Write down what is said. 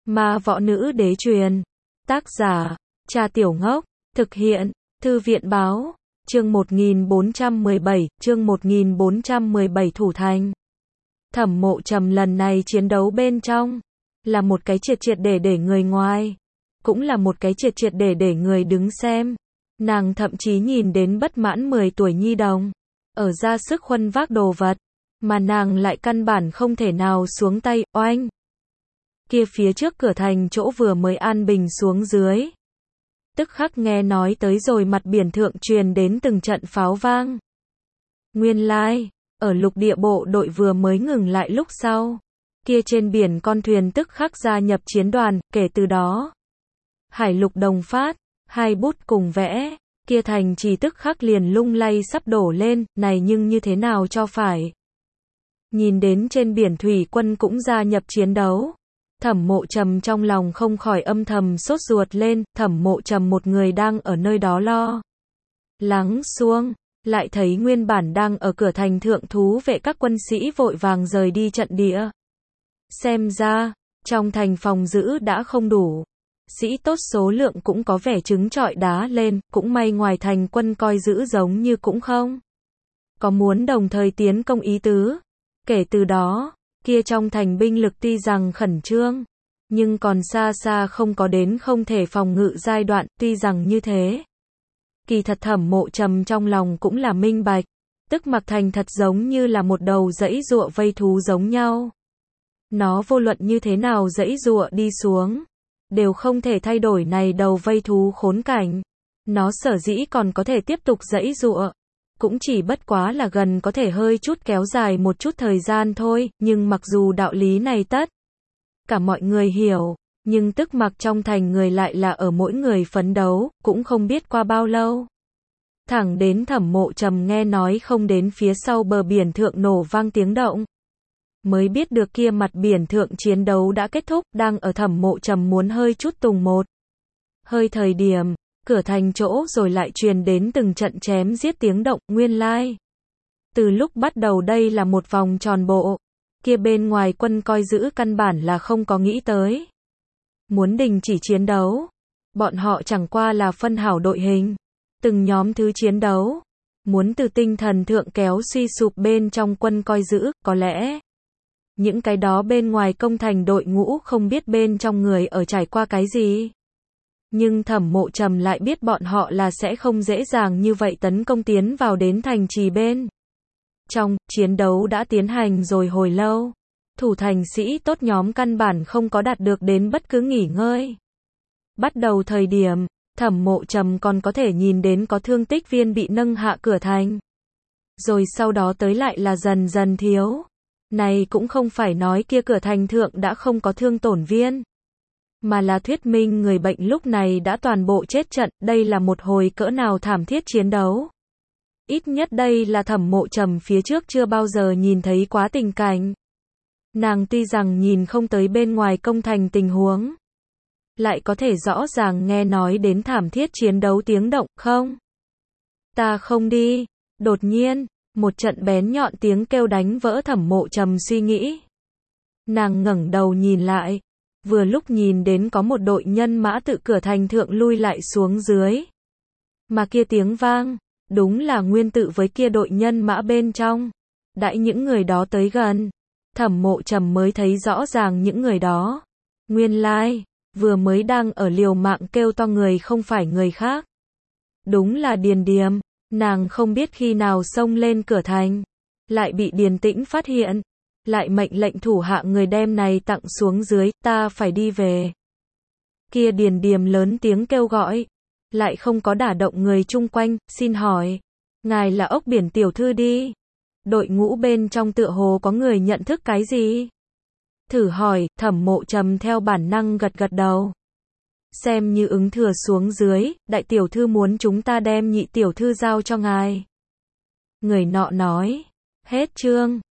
Ma võ nữ đế truyền. Tác giả, Cha Tiểu Ngốc. Thực hiện, Thư viện báo. Chương 1417 thủ thành. Thẩm Mộ Trầm lần này chiến đấu bên trong, là một cái triệt triệt để người ngoài, cũng là một cái triệt triệt để người đứng xem. Nàng thậm chí nhìn đến bất mãn 10 tuổi nhi đồng, ở ra sức khuân vác đồ vật, mà nàng lại căn bản không thể nào xuống tay, oanh. Kia phía trước cửa thành chỗ vừa mới an bình xuống dưới. Tức khắc nghe nói tới rồi mặt biển thượng truyền đến từng trận pháo vang. Nguyên lai, ở lục địa bộ đội vừa mới ngừng lại lúc sau. Kia trên biển con thuyền tức khắc gia nhập chiến đoàn, kể từ đó. Hải lục đồng phát, hai bút cùng vẽ, kia thành trì tức khắc liền lung lay sắp đổ lên, này nhưng như thế nào cho phải. Nhìn đến trên biển thủy quân cũng gia nhập chiến đấu. Thẩm Mộ Trầm trong lòng không khỏi âm thầm sốt ruột lên, Thẩm Mộ Trầm một người đang ở nơi đó lo lắng xuông, lại thấy nguyên bản đang ở cửa thành thượng thú vệ các quân sĩ vội vàng rời đi trận địa. Xem ra, trong thành phòng giữ đã không đủ. Sĩ tốt số lượng cũng có vẻ trứng trọi đá lên, cũng may ngoài thành quân coi giữ giống như cũng không có muốn đồng thời tiến công ý tứ. Kể từ đó, kia trong thành binh lực tuy rằng khẩn trương, nhưng còn xa xa không có đến không thể phòng ngự giai đoạn, tuy rằng như thế. Kỳ thật Thẩm Mộ Trầm trong lòng cũng là minh bạch, tức mặc thành thật giống như là một đầu giãy giụa vây thú giống nhau. Nó vô luận như thế nào giãy giụa đi xuống, đều không thể thay đổi này đầu vây thú khốn cảnh. Nó sở dĩ còn có thể tiếp tục giãy giụa, cũng chỉ bất quá là gần có thể hơi chút kéo dài một chút thời gian thôi, nhưng mặc dù đạo lý này tất cả mọi người hiểu, nhưng tức mặc trong thành người lại là ở mỗi người phấn đấu, cũng không biết qua bao lâu. Thẳng đến Thẩm Mộ Trầm nghe nói không đến phía sau bờ biển thượng nổ vang tiếng động, mới biết được kia mặt biển thượng chiến đấu đã kết thúc, đang ở Thẩm Mộ Trầm muốn hơi chút tùng một hơi thời điểm, cửa thành chỗ rồi lại truyền đến từng trận chém giết tiếng động, nguyên lai. Từ lúc bắt đầu đây là một vòng tròn bộ, kia bên ngoài quân coi giữ căn bản là không có nghĩ tới muốn đình chỉ chiến đấu. Bọn họ chẳng qua là phân hảo đội hình, từng nhóm thứ chiến đấu, muốn từ tinh thần thượng kéo suy sụp bên trong quân coi giữ, có lẽ những cái đó bên ngoài công thành đội ngũ không biết bên trong người ở trải qua cái gì. Nhưng Thẩm Mộ Trầm lại biết bọn họ là sẽ không dễ dàng như vậy tấn công tiến vào đến thành trì bên trong. Chiến đấu đã tiến hành rồi hồi lâu, thủ thành sĩ tốt nhóm căn bản không có đạt được đến bất cứ nghỉ ngơi. Bắt đầu thời điểm, Thẩm Mộ Trầm còn có thể nhìn đến có thương tích viên bị nâng hạ cửa thành. Rồi sau đó tới lại là dần dần thiếu. Này cũng không phải nói kia cửa thành thượng đã không có thương tổn viên, mà là thuyết minh người bệnh lúc này đã toàn bộ chết trận, đây là một hồi cỡ nào thảm thiết chiến đấu. Ít nhất đây là Thẩm Mộ Trầm phía trước chưa bao giờ nhìn thấy quá tình cảnh. Nàng tuy rằng nhìn không tới bên ngoài công thành tình huống, lại có thể rõ ràng nghe nói đến thảm thiết chiến đấu tiếng động, không? Ta không đi. Đột nhiên, một trận bén nhọn tiếng kêu đánh vỡ Thẩm Mộ Trầm suy nghĩ. Nàng ngẩng đầu nhìn lại, vừa lúc nhìn đến có một đội nhân mã tự cửa thành thượng lui lại xuống dưới. Mà kia tiếng vang, đúng là nguyên tự với kia đội nhân mã bên trong. Đãi những người đó tới gần, Thẩm Mộ Trầm mới thấy rõ ràng những người đó. Nguyên lai, vừa mới đang ở liều mạng kêu to người không phải người khác. Đúng là Điền Điềm. Nàng không biết khi nào xông lên cửa thành, lại bị Điền Tĩnh phát hiện, lại mệnh lệnh thủ hạ người đem này tặng xuống dưới, ta phải đi về. Kia Điền Điềm lớn tiếng kêu gọi, lại không có đả động người chung quanh, xin hỏi, ngài là Ốc Biển tiểu thư đi. Đội ngũ bên trong tựa hồ có người nhận thức cái gì? Thử hỏi, Thẩm Mộ Trầm theo bản năng gật gật đầu. Xem như ứng thừa xuống dưới, đại tiểu thư muốn chúng ta đem nhị tiểu thư giao cho ngài. Người nọ nói, hết chương.